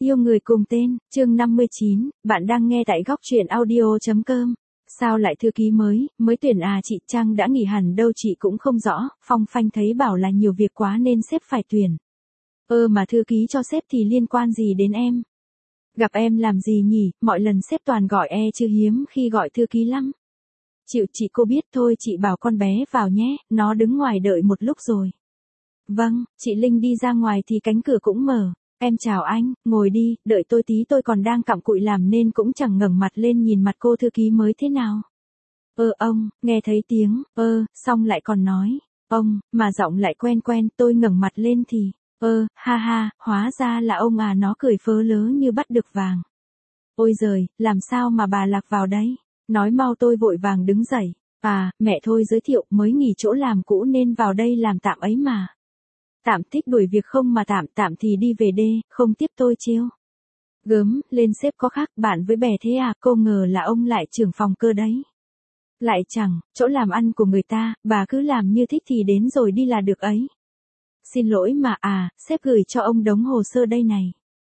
Yêu người cùng tên, chương 59, bạn đang nghe tại góc truyện audio.com. Sao lại thư ký mới tuyển à, chị Trang đã nghỉ hẳn đâu, chị cũng không rõ, Phong Phanh thấy bảo là nhiều việc quá nên sếp phải tuyển. Mà thư ký cho sếp thì liên quan gì đến em? Gặp em làm gì nhỉ, mọi lần sếp toàn gọi chứ hiếm khi gọi thư ký lắm. Chịu, chị cô biết thôi, chị bảo con bé vào nhé, nó đứng ngoài đợi một lúc rồi. Vâng, chị Linh đi ra ngoài thì cánh cửa cũng mở. Em chào anh, ngồi đi, đợi tôi tí, tôi còn đang cặm cụi làm nên cũng chẳng ngẩng mặt lên nhìn mặt cô thư ký mới thế nào. Ông, nghe thấy tiếng, xong lại còn nói, ông, mà giọng lại quen quen, tôi ngẩng mặt lên thì, ha ha, hóa ra là ông à, nó cười phớ lớ như bắt được vàng. Ôi giời, làm sao mà bà lạc vào đấy? Nói mau, tôi vội vàng đứng dậy. À, mẹ thôi, giới thiệu, mới nghỉ chỗ làm cũ nên vào đây làm tạm ấy mà. Tạm thích đuổi việc không mà tạm thì đi về đê, không tiếp tôi trêu. Gớm, lên sếp có khác bạn với bè thế à, cô ngờ là ông lại trưởng phòng cơ đấy. Lại chẳng, chỗ làm ăn của người ta, bà cứ làm như thích thì đến rồi đi là được ấy. Xin lỗi mà sếp gửi cho ông đống hồ sơ đây này.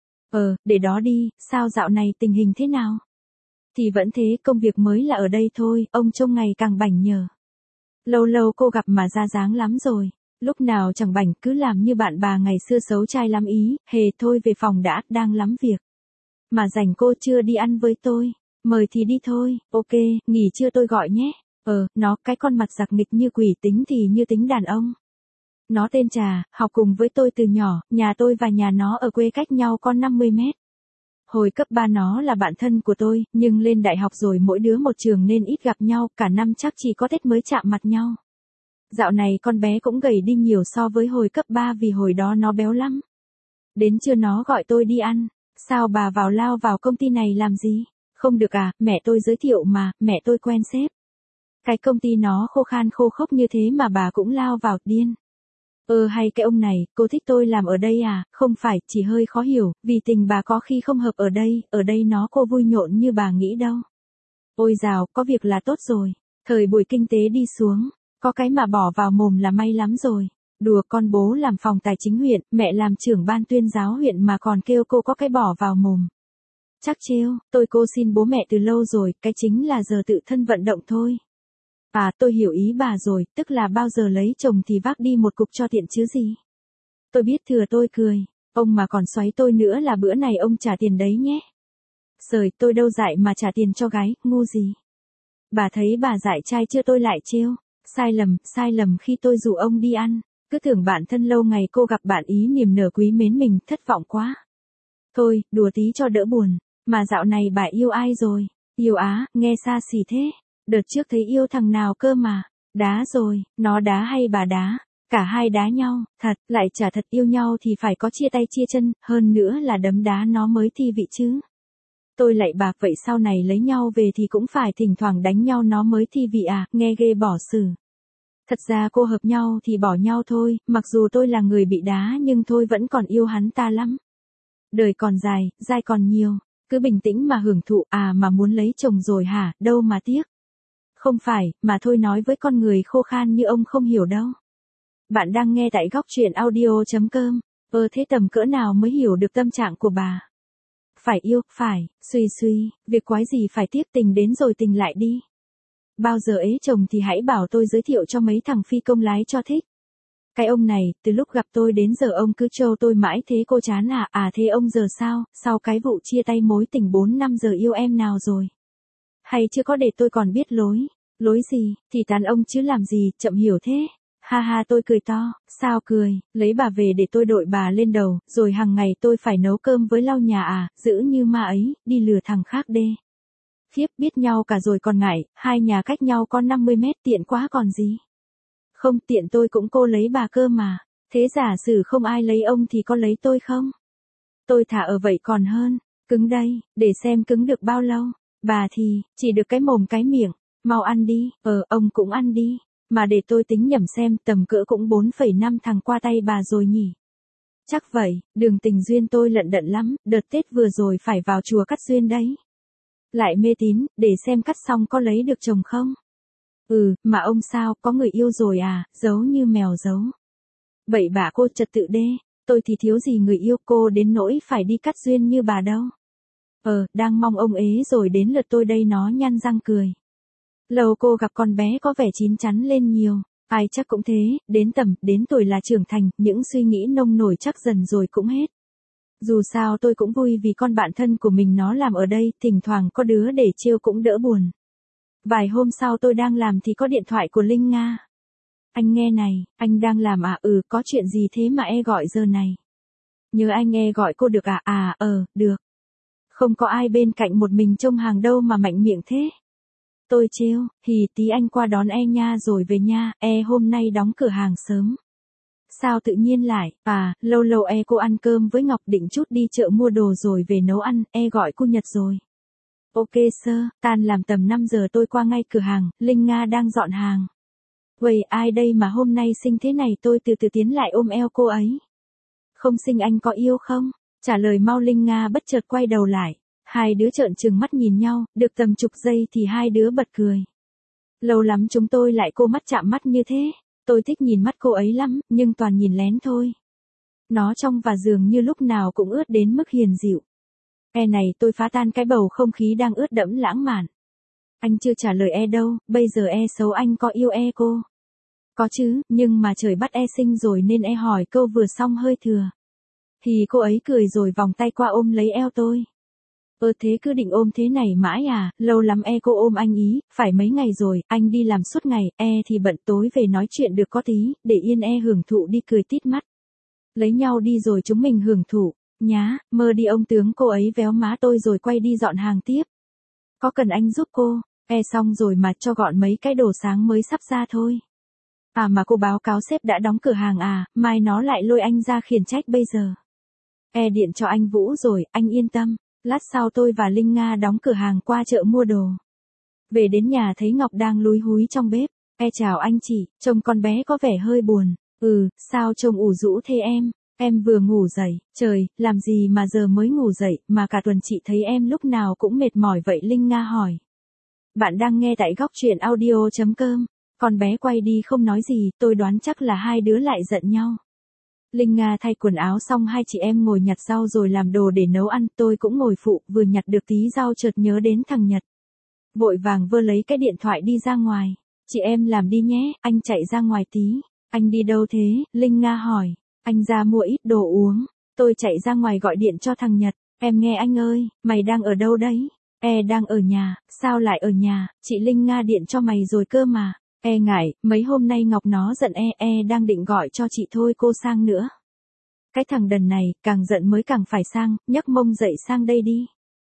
Để đó đi, sao dạo này tình hình thế nào? Thì vẫn thế, công việc mới là ở đây thôi, ông trông ngày càng bảnh nhờ. Lâu lâu cô gặp mà ra dáng lắm rồi. Lúc nào chẳng bảnh, cứ làm như bạn bà ngày xưa xấu trai lắm ý, hề thôi về phòng đã, đang lắm việc. Mà rảnh cô chưa đi ăn với tôi, mời thì đi thôi, ok, nghỉ trưa tôi gọi nhé. Nó, cái con mặt giặc nghịch như quỷ, tính thì như tính đàn ông. Nó tên Trà, học cùng với tôi từ nhỏ, nhà tôi và nhà nó ở quê cách nhau có 50 mét. Hồi cấp 3 nó là bạn thân của tôi, nhưng lên đại học rồi mỗi đứa một trường nên ít gặp nhau, cả năm chắc chỉ có Tết mới chạm mặt nhau. Dạo này con bé cũng gầy đi nhiều so với hồi cấp 3 vì hồi đó nó béo lắm. Đến trưa nó gọi tôi đi ăn. Sao bà lao vào công ty này làm gì? Không được à, mẹ tôi giới thiệu mà, mẹ tôi quen sếp. Cái công ty nó khô khan khô khốc như thế mà bà cũng lao vào, điên. Hay cái ông này, cô thích tôi làm ở đây à? Không phải, chỉ hơi khó hiểu, vì tình bà có khi không hợp ở đây nó cô vui nhộn như bà nghĩ đâu. Ôi dào, có việc là tốt rồi. Thời buổi kinh tế đi xuống, có cái mà bỏ vào mồm là may lắm rồi. Đùa, con bố làm phòng tài chính huyện, mẹ làm trưởng ban tuyên giáo huyện mà còn kêu cô có cái bỏ vào mồm. Chắc trêu, cô xin bố mẹ từ lâu rồi, cái chính là giờ tự thân vận động thôi. À, tôi hiểu ý bà rồi, tức là bao giờ lấy chồng thì vác đi một cục cho tiện chứ gì. Tôi biết thừa, tôi cười. Ông mà còn xoáy tôi nữa là bữa này ông trả tiền đấy nhé. Sời, tôi đâu dại mà trả tiền cho gái, ngu gì. Bà thấy bà dại trai chưa, tôi lại trêu. Sai lầm khi tôi rủ ông đi ăn. Cứ tưởng bạn thân lâu ngày cô gặp bạn ý niềm nở quý mến mình, thất vọng quá. Thôi, đùa tí cho đỡ buồn. Mà dạo này bà yêu ai rồi? Yêu á, nghe xa xỉ thế. Đợt trước thấy yêu thằng nào cơ mà. Đá rồi, nó đá hay bà đá? Cả hai đá nhau, thật, lại chả thật, yêu nhau thì phải có chia tay chia chân, hơn nữa là đấm đá nó mới thi vị chứ. Tôi lại bạc, vậy sau này lấy nhau về thì cũng phải thỉnh thoảng đánh nhau nó mới thi vị à, nghe ghê bỏ xử. Thật ra cô hợp nhau thì bỏ nhau thôi, mặc dù tôi là người bị đá nhưng tôi vẫn còn yêu hắn ta lắm. Đời còn dài, dai còn nhiều, cứ bình tĩnh mà hưởng thụ, mà muốn lấy chồng rồi hả, đâu mà tiếc. Không phải, mà thôi, nói với con người khô khan như ông không hiểu đâu. Bạn đang nghe tại góc truyện audio.com. Thế tầm cỡ nào mới hiểu được tâm trạng của bà? Phải yêu, phải, suy, việc quái gì phải tiếc, tình đến rồi tình lại đi. Bao giờ ế chồng thì hãy bảo tôi giới thiệu cho mấy thằng phi công lái cho thích. Cái ông này, từ lúc gặp tôi đến giờ ông cứ trêu tôi mãi thế, cô chán à? Thế ông giờ sao, sau cái vụ chia tay mối tình 4 năm giờ yêu em nào rồi? Hay chưa có để tôi còn biết lối? Lối gì, thì tán ông chứ làm gì, chậm hiểu thế. Ha ha, tôi cười to. Sao cười? Lấy bà về để tôi đội bà lên đầu, rồi hàng ngày tôi phải nấu cơm với lau nhà à, giữ như ma ấy, đi lừa thằng khác đê. Khiếp, biết nhau cả rồi còn ngại, hai nhà cách nhau có 50 mét, tiện quá còn gì. Không tiện, tôi cũng cô lấy bà cơ mà. Thế giả sử không ai lấy ông thì có lấy tôi không? Tôi thả ở vậy còn hơn. Cứng đây, để xem cứng được bao lâu. Bà thì, chỉ được cái mồm cái miệng. Mau ăn đi, ông cũng ăn đi. Mà để tôi tính nhẩm xem, tầm cỡ cũng 4,5 thằng qua tay bà rồi nhỉ. Chắc vậy, đường tình duyên tôi lận đận lắm, đợt Tết vừa rồi phải vào chùa cắt duyên đấy. Lại mê tín, để xem cắt xong có lấy được chồng không? Mà ông sao, có người yêu rồi à, giấu như mèo giấu. Bậy bạ, cô trật tự đê. tôi thì thiếu gì người yêu cô đến nỗi phải đi cắt duyên như bà đâu. Đang mong ông ế rồi đến lượt tôi đây, nó nhăn răng cười. Lâu cô gặp con bé có vẻ chín chắn lên nhiều. Ai chắc cũng thế, đến tuổi là trưởng thành, những suy nghĩ nông nổi chắc dần rồi cũng hết. Dù sao tôi cũng vui vì con bạn thân của mình nó làm ở đây, thỉnh thoảng có đứa để trêu cũng đỡ buồn. Vài hôm sau tôi đang làm thì có điện thoại của Linh Nga. Anh nghe này, anh đang làm à? Có chuyện gì thế mà gọi giờ này? Nhớ anh gọi cô được à? Được. Không có ai bên cạnh, một mình trông hàng đâu mà mạnh miệng thế. Tôi trêu, tí anh qua đón nha rồi về nha, hôm nay đóng cửa hàng sớm. Sao tự nhiên lại, lâu lâu cô ăn cơm với Ngọc, định chút đi chợ mua đồ rồi về nấu ăn, gọi cô Nhật rồi. Ok sir, tan làm tầm 5 giờ tôi qua ngay cửa hàng, Linh Nga đang dọn hàng. Vậy ai đây mà hôm nay xinh thế này? Tôi từ từ tiến lại ôm eo cô ấy. Không xinh, anh có yêu không? Trả lời mau. Linh Nga bất chợt quay đầu lại. Hai đứa trợn trừng mắt nhìn nhau, được tầm chục giây thì hai đứa bật cười. Lâu lắm chúng tôi lại cô mắt chạm mắt như thế. Tôi thích nhìn mắt cô ấy lắm, nhưng toàn nhìn lén thôi. Nó trong và dường như lúc nào cũng ướt đến mức hiền dịu. Này, tôi phá tan cái bầu không khí đang ướt đẫm lãng mạn. Anh chưa trả lời đâu, bây giờ xấu anh có yêu cô? Có chứ, nhưng mà trời bắt sinh rồi nên hỏi câu vừa xong hơi thừa. Thì cô ấy cười rồi vòng tay qua ôm lấy eo tôi. Thế cứ định ôm thế này mãi à? Lâu lắm cô ôm anh ý, phải mấy ngày rồi, anh đi làm suốt ngày, thì bận, tối về nói chuyện được có tí, để yên hưởng thụ đi. Cười tít mắt. Lấy nhau đi rồi chúng mình hưởng thụ, nhá, mơ đi ông tướng. Cô ấy véo má tôi rồi quay đi dọn hàng tiếp. Có cần anh giúp cô? Xong rồi mà, cho gọn mấy cái đồ sáng mới sắp ra thôi. Mà cô báo cáo sếp đã đóng cửa hàng à? Mai nó lại lôi anh ra khiển trách bây giờ. Điện cho anh Vũ rồi, anh yên tâm. Lát sau tôi và Linh Nga đóng cửa hàng qua chợ mua đồ. Về đến nhà thấy Ngọc đang lúi húi trong bếp. Chào anh chị, trông con bé có vẻ hơi buồn. Sao trông ủ rũ thế em? Em vừa ngủ dậy. Trời, làm gì mà giờ mới ngủ dậy, mà cả tuần chị thấy em lúc nào cũng mệt mỏi vậy? Linh Nga hỏi. Bạn đang nghe tại góc truyện audio.com. Con bé quay đi không nói gì, tôi đoán chắc là hai đứa lại giận nhau. Linh Nga thay quần áo xong, hai chị em ngồi nhặt rau rồi làm đồ để nấu ăn, tôi cũng ngồi phụ, vừa nhặt được tí rau chợt nhớ đến thằng Nhật. Vội vàng vơ lấy cái điện thoại đi ra ngoài. Chị em làm đi nhé, anh chạy ra ngoài tí. Anh đi đâu thế? Linh Nga hỏi. Anh ra mua ít đồ uống. Tôi chạy ra ngoài gọi điện cho thằng Nhật. Em nghe anh ơi, mày đang ở đâu đấy? Đang ở nhà. Sao lại ở nhà? Chị Linh Nga điện cho mày rồi cơ mà. Ngại, mấy hôm nay Ngọc nó giận đang định gọi cho chị thôi cô sang nữa. Cái thằng đần này, càng giận mới càng phải sang, nhấc mông dậy sang đây đi.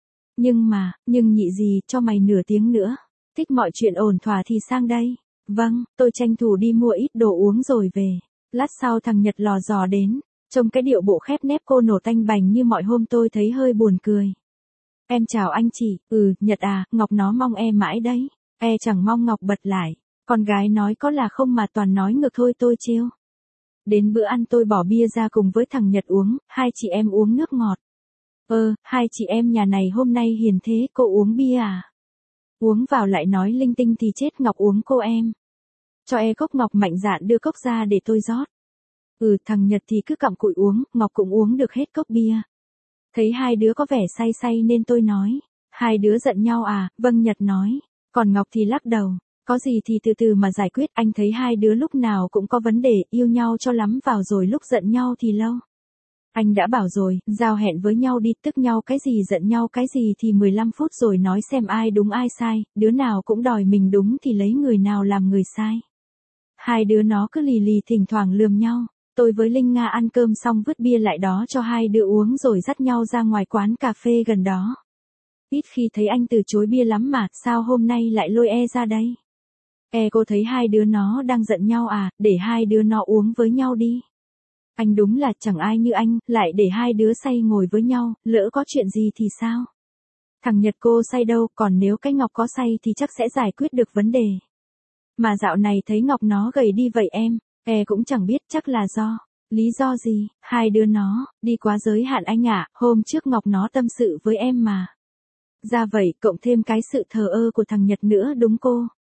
Nhưng nhị gì, cho mày nửa tiếng nữa. Thích mọi chuyện ổn thỏa thì sang đây. Vâng, tôi tranh thủ đi mua ít đồ uống rồi về. Lát sau thằng Nhật lò dò đến, trông cái điệu bộ khép nép cô nổ tanh bành như mọi hôm tôi thấy hơi buồn cười. Em chào anh chị. Nhật à, Ngọc nó mong em mãi đấy. Chẳng mong. Ngọc bật lại. Con gái nói có là không mà toàn nói ngược thôi. Tôi trêu. Đến bữa ăn tôi bỏ bia ra cùng với thằng Nhật uống, hai chị em uống nước ngọt. Hai chị em nhà này hôm nay hiền thế, cô uống bia à? Uống vào lại nói linh tinh thì chết. Ngọc uống cô em. Cho cốc. Ngọc mạnh dạn đưa cốc ra để tôi rót. Thằng Nhật thì cứ cặm cụi uống, Ngọc cũng uống được hết cốc bia. Thấy hai đứa có vẻ say say nên tôi nói. Hai đứa giận nhau à? Vâng, Nhật nói. Còn Ngọc thì lắc đầu. Có gì thì từ từ mà giải quyết, anh thấy hai đứa lúc nào cũng có vấn đề, yêu nhau cho lắm vào rồi lúc giận nhau thì lâu. Anh đã bảo rồi, giao hẹn với nhau đi, tức nhau cái gì giận nhau cái gì thì 15 phút rồi nói xem ai đúng ai sai, đứa nào cũng đòi mình đúng thì lấy người nào làm người sai. Hai đứa nó cứ lì lì thỉnh thoảng lườm nhau. Tôi với Linh Nga ăn cơm xong vứt bia lại đó cho hai đứa uống rồi dắt nhau ra ngoài quán cà phê gần đó. Ít khi thấy anh từ chối bia lắm mà, sao hôm nay lại lôi ra đây? Cô thấy hai đứa nó đang giận nhau à, để hai đứa nó uống với nhau đi. Anh đúng là chẳng ai như anh, lại để hai đứa say ngồi với nhau, lỡ có chuyện gì thì sao? Thằng Nhật cô say đâu, còn nếu cái Ngọc có say thì chắc sẽ giải quyết được vấn đề. Mà dạo này thấy Ngọc nó gầy đi vậy em, cũng chẳng biết, chắc là do. Lý do gì? Hai đứa nó, đi quá giới hạn anh ạ, hôm trước Ngọc nó tâm sự với em mà. Ra vậy, cộng thêm cái sự thờ ơ của thằng Nhật nữa đúng cô.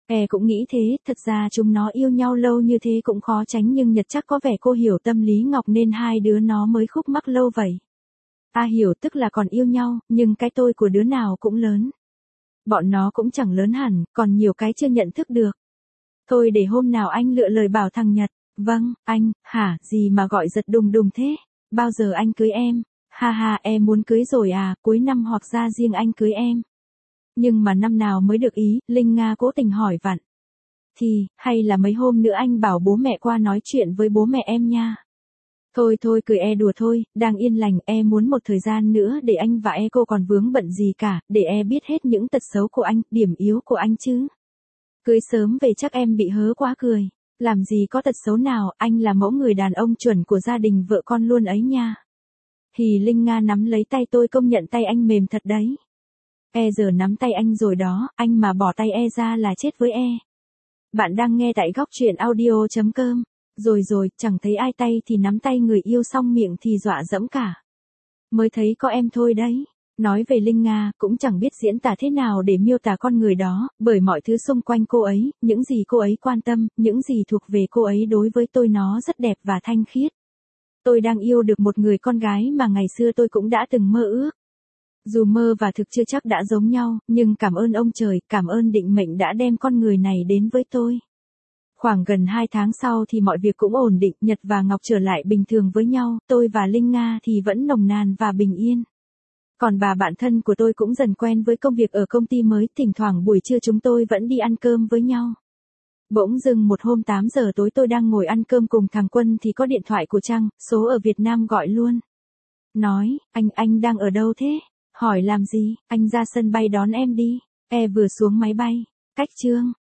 Cũng nghĩ thế, thật ra chúng nó yêu nhau lâu như thế cũng khó tránh nhưng Nhật chắc có vẻ cô hiểu tâm lý Ngọc nên hai đứa nó mới khúc mắc lâu vậy. Hiểu tức là còn yêu nhau, nhưng cái tôi của đứa nào cũng lớn. Bọn nó cũng chẳng lớn hẳn, còn nhiều cái chưa nhận thức được. Thôi để hôm nào anh lựa lời bảo thằng Nhật. Vâng, anh, hả, gì mà gọi giật đùng đùng thế? Bao giờ anh cưới em? Ha ha, em muốn cưới rồi à, cuối năm hoặc ra riêng anh cưới em. Nhưng mà năm nào mới được ý, Linh Nga cố tình hỏi vặn. Thì, hay là mấy hôm nữa anh bảo bố mẹ qua nói chuyện với bố mẹ em nha. Thôi thôi cười đùa thôi, đang yên lành muốn một thời gian nữa để anh và cô còn vướng bận gì cả, để biết hết những tật xấu của anh, điểm yếu của anh chứ. Cưới sớm về chắc em bị hớ quá cười. Làm gì có tật xấu nào, anh là mẫu người đàn ông chuẩn của gia đình vợ con luôn ấy nha. Thì Linh Nga nắm lấy tay tôi công nhận tay anh mềm thật đấy. Giờ nắm tay anh rồi đó, anh mà bỏ tay ra là chết với Bạn đang nghe tại góc truyện audio.com. Rồi, chẳng thấy ai tay thì nắm tay người yêu xong miệng thì dọa dẫm cả. Mới thấy có em thôi đấy. Nói về Linh Nga, cũng chẳng biết diễn tả thế nào để miêu tả con người đó, bởi mọi thứ xung quanh cô ấy, những gì cô ấy quan tâm, những gì thuộc về cô ấy đối với tôi nó rất đẹp và thanh khiết. Tôi đang yêu được một người con gái mà ngày xưa tôi cũng đã từng mơ ước. Dù mơ và thực chưa chắc đã giống nhau, nhưng cảm ơn ông trời, cảm ơn định mệnh đã đem con người này đến với tôi. Khoảng gần 2 tháng sau thì mọi việc cũng ổn định, Nhật và Ngọc trở lại bình thường với nhau, tôi và Linh Nga thì vẫn nồng nàn và bình yên. Còn bà bạn thân của tôi cũng dần quen với công việc ở công ty mới, thỉnh thoảng buổi trưa chúng tôi vẫn đi ăn cơm với nhau. Bỗng dưng một hôm 8 giờ tối tôi đang ngồi ăn cơm cùng thằng Quân thì có điện thoại của Trăng, số ở Việt Nam gọi luôn. Nói, anh đang ở đâu thế? Hỏi làm gì, anh ra sân bay đón em đi. Vừa xuống máy bay. Cách Trương,